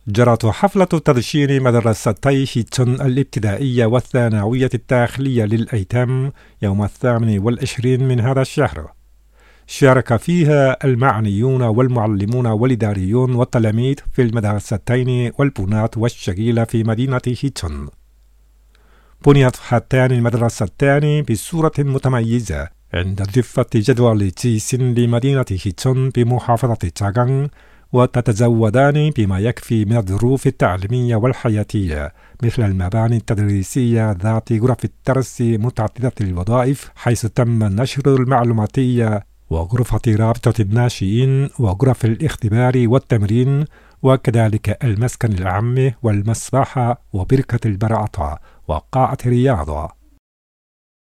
جرت حفلة تدشين مدرستي هيتشون الابتدائية والثانوية الداخلية للأيتام يوم 28 من هذا الشهر. شارك فيها المعنيون والمعلمون والإداريون والتلاميذ في المدرستين والبنات والشغيلة في مدينة هيتشون. بنيت هاتان المدرستان بصورة متميزة عند ضفة جدول تيس لمدينة هيتشون بمحافظة تشاغان، وتتزودان بما يكفي من الظروف التعليمية والحياتية، مثل المباني التدريسية ذات غرف الدرس متعددة الوظائف حيث تم نشر المعلوماتية، وغرفة رابطة الناشئين، وغرف الاختبار والتمرين، وكذلك المسكن العام والمسبحة وبركة البراءة وقاعة رياضة.